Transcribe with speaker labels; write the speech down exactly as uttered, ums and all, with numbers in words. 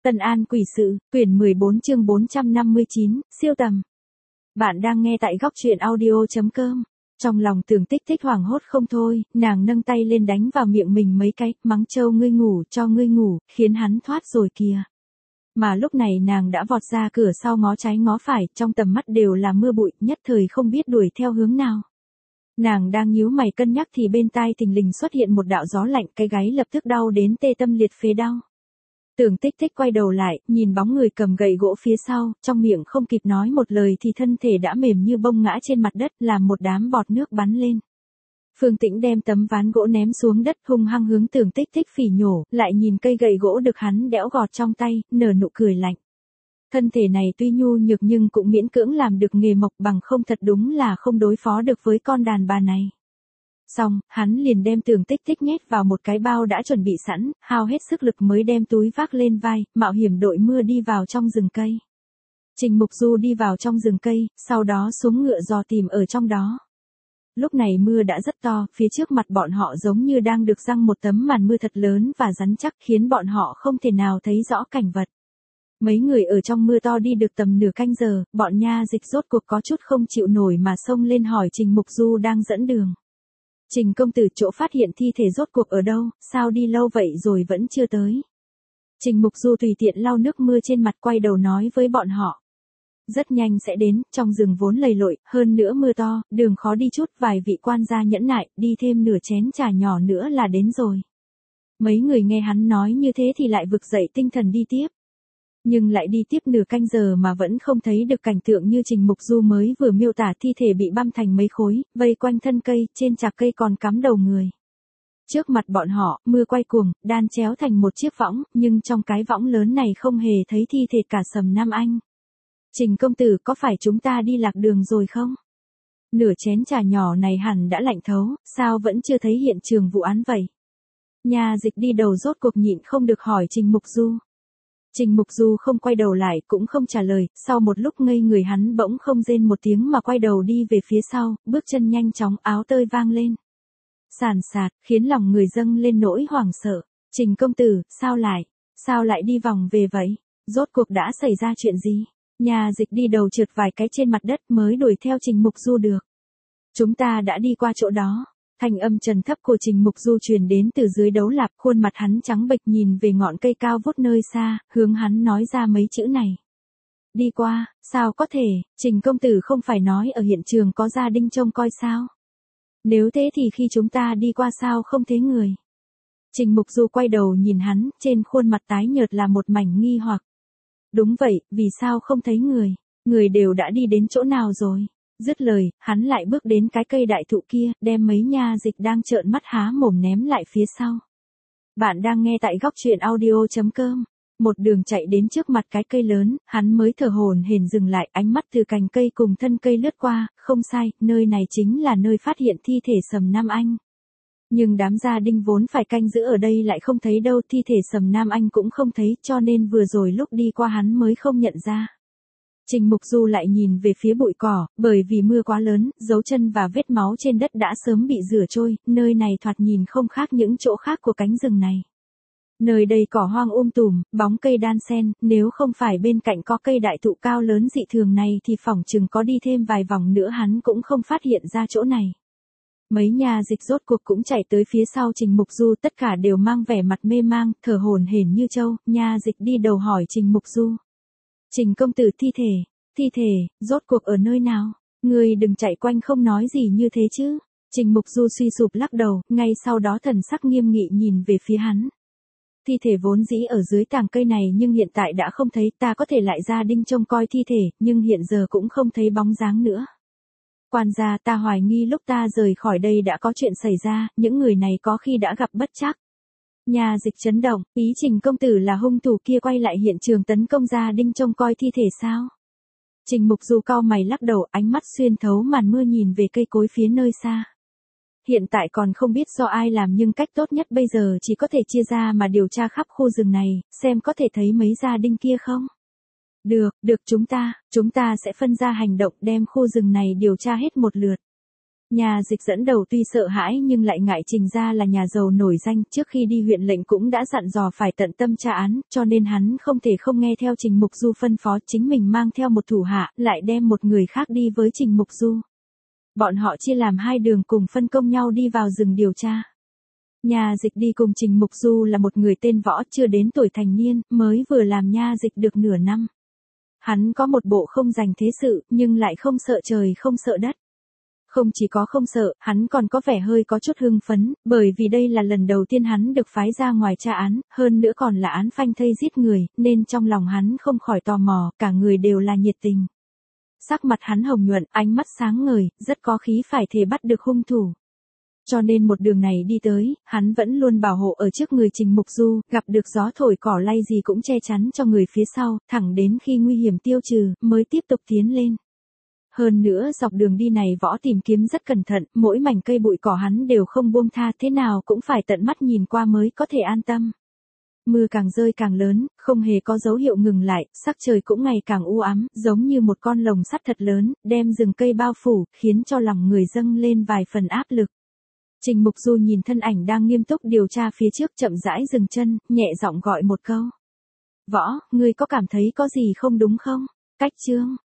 Speaker 1: Tân An Quỷ Sự, quyển mười bốn chương bốn trăm năm mươi chín, siêu tầm. Bạn đang nghe tại góc truyện audio chấm com. Trong lòng Tưởng Tích Tích hoảng hốt không thôi, nàng nâng tay lên đánh vào miệng mình mấy cái, mắng Châu ngươi ngủ, cho ngươi ngủ, khiến hắn thoát rồi kìa. Mà lúc này nàng đã vọt ra cửa sau ngó trái ngó phải, trong tầm mắt đều là mưa bụi, nhất thời không biết đuổi theo hướng nào. Nàng đang nhíu mày cân nhắc thì bên tai thình lình xuất hiện một đạo gió lạnh, cái gáy lập tức đau đến tê tâm liệt phế đau. Tưởng Tích Tích quay đầu lại, nhìn bóng người cầm gậy gỗ phía sau, trong miệng không kịp nói một lời thì thân thể đã mềm như bông ngã trên mặt đất, làm một đám bọt nước bắn lên. Phương Tĩnh đem tấm ván gỗ ném xuống đất, hung hăng hướng Tưởng Tích Tích phỉ nhổ, lại nhìn cây gậy gỗ được hắn đẽo gọt trong tay, nở nụ cười lạnh. Thân thể này tuy nhu nhược nhưng cũng miễn cưỡng làm được nghề mộc, bằng không thật đúng là không đối phó được với con đàn bà này. Xong, hắn liền đem Tưởng Tích Tích nhét vào một cái bao đã chuẩn bị sẵn, hao hết sức lực mới đem túi vác lên vai, mạo hiểm đội mưa đi vào trong rừng cây. Trình Mục Du đi vào trong rừng cây, sau đó xuống ngựa dò tìm ở trong đó. Lúc này mưa đã rất to, phía trước mặt bọn họ giống như đang được giăng một tấm màn mưa thật lớn và rắn chắc, khiến bọn họ không thể nào thấy rõ cảnh vật. Mấy người ở trong mưa to đi được tầm nửa canh giờ, bọn nha dịch rốt cuộc có chút không chịu nổi mà xông lên hỏi Trình Mục Du đang dẫn đường. Trình công tử, chỗ phát hiện thi thể rốt cuộc ở đâu, sao đi lâu vậy rồi vẫn chưa tới. Trình Mục Du tùy tiện lau nước mưa trên mặt, quay đầu nói với bọn họ. Rất nhanh sẽ đến, trong rừng vốn lầy lội, hơn nữa mưa to, đường khó đi chút, vài vị quan gia nhẫn nại, đi thêm nửa chén trà nhỏ nữa là đến rồi. Mấy người nghe hắn nói như thế thì lại vực dậy tinh thần đi tiếp. Nhưng lại đi tiếp nửa canh giờ mà vẫn không thấy được cảnh tượng như Trình Mục Du mới vừa miêu tả, thi thể bị băm thành mấy khối, vây quanh thân cây, trên chạc cây còn cắm đầu người. Trước mặt bọn họ, mưa quay cuồng, đan chéo thành một chiếc võng, nhưng trong cái võng lớn này không hề thấy thi thể cả Sầm Nam Anh. Trình công tử, có phải chúng ta đi lạc đường rồi không? Nửa chén trà nhỏ này hẳn đã lạnh thấu, sao vẫn chưa thấy hiện trường vụ án vậy? Nhà dịch đi đầu rốt cuộc nhịn không được hỏi Trình Mục Du. Trình Mục Du không quay đầu lại, cũng không trả lời, sau một lúc ngây người hắn bỗng không rên một tiếng mà quay đầu đi về phía sau, bước chân nhanh chóng, áo tơi vang lên. Sàn sạt, khiến lòng người dâng lên nỗi hoảng sợ. Trình công tử, sao lại, sao lại đi vòng về vậy? Rốt cuộc đã xảy ra chuyện gì? Nhà dịch đi đầu trượt vài cái trên mặt đất mới đuổi theo Trình Mục Du được. Chúng ta đã đi qua chỗ đó. Thanh âm trầm thấp của Trình Mục Du truyền đến từ dưới đấu lạp, khuôn mặt hắn trắng bệch nhìn về ngọn cây cao vút nơi xa, hướng hắn nói ra mấy chữ này. Đi qua, sao có thể, Trình công tử không phải nói ở hiện trường có gia đình trông coi sao? Nếu thế thì khi chúng ta đi qua sao không thấy người? Trình Mục Du quay đầu nhìn hắn, trên khuôn mặt tái nhợt là một mảnh nghi hoặc. Đúng vậy, vì sao không thấy người? Người đều đã đi đến chỗ nào rồi? Dứt lời, hắn lại bước đến cái cây đại thụ kia, đem mấy nha dịch đang trợn mắt há mồm ném lại phía sau. Bạn đang nghe tại góc truyện audio chấm com. Một đường chạy đến trước mặt cái cây lớn, hắn mới thở hổn hển dừng lại, ánh mắt từ cành cây cùng thân cây lướt qua, không sai, nơi này chính là nơi phát hiện thi thể Sầm Nam Anh. Nhưng đám gia đình vốn phải canh giữ ở đây lại không thấy đâu, thi thể Sầm Nam Anh cũng không thấy, cho nên vừa rồi lúc đi qua hắn mới không nhận ra. Trình Mục Du lại nhìn về phía bụi cỏ, bởi vì mưa quá lớn, dấu chân và vết máu trên đất đã sớm bị rửa trôi, nơi này thoạt nhìn không khác những chỗ khác của cánh rừng này. Nơi đây cỏ hoang um tùm, bóng cây đan xen, nếu không phải bên cạnh có cây đại thụ cao lớn dị thường này thì phỏng chừng có đi thêm vài vòng nữa hắn cũng không phát hiện ra chỗ này. Mấy nhà dịch rốt cuộc cũng chạy tới phía sau Trình Mục Du, tất cả đều mang vẻ mặt mê mang, thở hổn hển như trâu. Nha dịch đi đầu hỏi Trình Mục Du. Trình công tử, thi thể, thi thể, rốt cuộc ở nơi nào? Người đừng chạy quanh không nói gì như thế chứ. Trình Mục Du suy sụp lắc đầu, ngay sau đó thần sắc nghiêm nghị nhìn về phía hắn. Thi thể vốn dĩ ở dưới tàng cây này nhưng hiện tại đã không thấy, ta có thể lại ra đinh trông coi thi thể, nhưng hiện giờ cũng không thấy bóng dáng nữa. Quan gia, ta hoài nghi lúc ta rời khỏi đây đã có chuyện xảy ra, những người này có khi đã gặp bất trắc. Nhà dịch chấn động, ý Trình công tử là hung thủ kia quay lại hiện trường tấn công gia đình trông coi thi thể sao? Trình Mục Du cau mày lắc đầu, ánh mắt xuyên thấu màn mưa nhìn về cây cối phía nơi xa. Hiện tại còn không biết do ai làm nhưng cách tốt nhất bây giờ chỉ có thể chia ra mà điều tra khắp khu rừng này, xem có thể thấy mấy gia đình kia không? Được, được chúng ta, chúng ta sẽ phân ra hành động đem khu rừng này điều tra hết một lượt. Nhà Dịch dẫn đầu tuy sợ hãi nhưng lại ngại Trình gia là nhà giàu nổi danh, trước khi đi huyện lệnh cũng đã dặn dò phải tận tâm tra án, cho nên hắn không thể không nghe theo Trình Mục Du phân phó, chính mình mang theo một thủ hạ, lại đem một người khác đi với Trình Mục Du. Bọn họ chia làm hai đường cùng phân công nhau đi vào rừng điều tra. Nhà Dịch đi cùng Trình Mục Du là một người tên Võ, chưa đến tuổi thành niên, mới vừa làm nha dịch được nửa năm. Hắn có một bộ không dành thế sự, nhưng lại không sợ trời không sợ đất. Không chỉ có không sợ, hắn còn có vẻ hơi có chút hưng phấn, bởi vì đây là lần đầu tiên hắn được phái ra ngoài tra án, hơn nữa còn là án phanh thây giết người, nên trong lòng hắn không khỏi tò mò, cả người đều là nhiệt tình. Sắc mặt hắn hồng nhuận, ánh mắt sáng ngời, rất có khí phải thể bắt được hung thủ. Cho nên một đường này đi tới, hắn vẫn luôn bảo hộ ở trước người Trình Mục Du, gặp được gió thổi cỏ lay gì cũng che chắn cho người phía sau, thẳng đến khi nguy hiểm tiêu trừ, mới tiếp tục tiến lên. Hơn nữa dọc đường đi này Võ tìm kiếm rất cẩn thận, mỗi mảnh cây bụi cỏ hắn đều không buông tha, thế nào cũng phải tận mắt nhìn qua mới có thể an tâm. Mưa càng rơi càng lớn, không hề có dấu hiệu ngừng lại, sắc trời cũng ngày càng u ám, giống như một con lồng sắt thật lớn, đem rừng cây bao phủ, khiến cho lòng người dâng lên vài phần áp lực. Trình Mục Du nhìn thân ảnh đang nghiêm túc điều tra phía trước, chậm rãi dừng chân, nhẹ giọng gọi một câu. Võ, ngươi có cảm thấy có gì không đúng không? Cách chương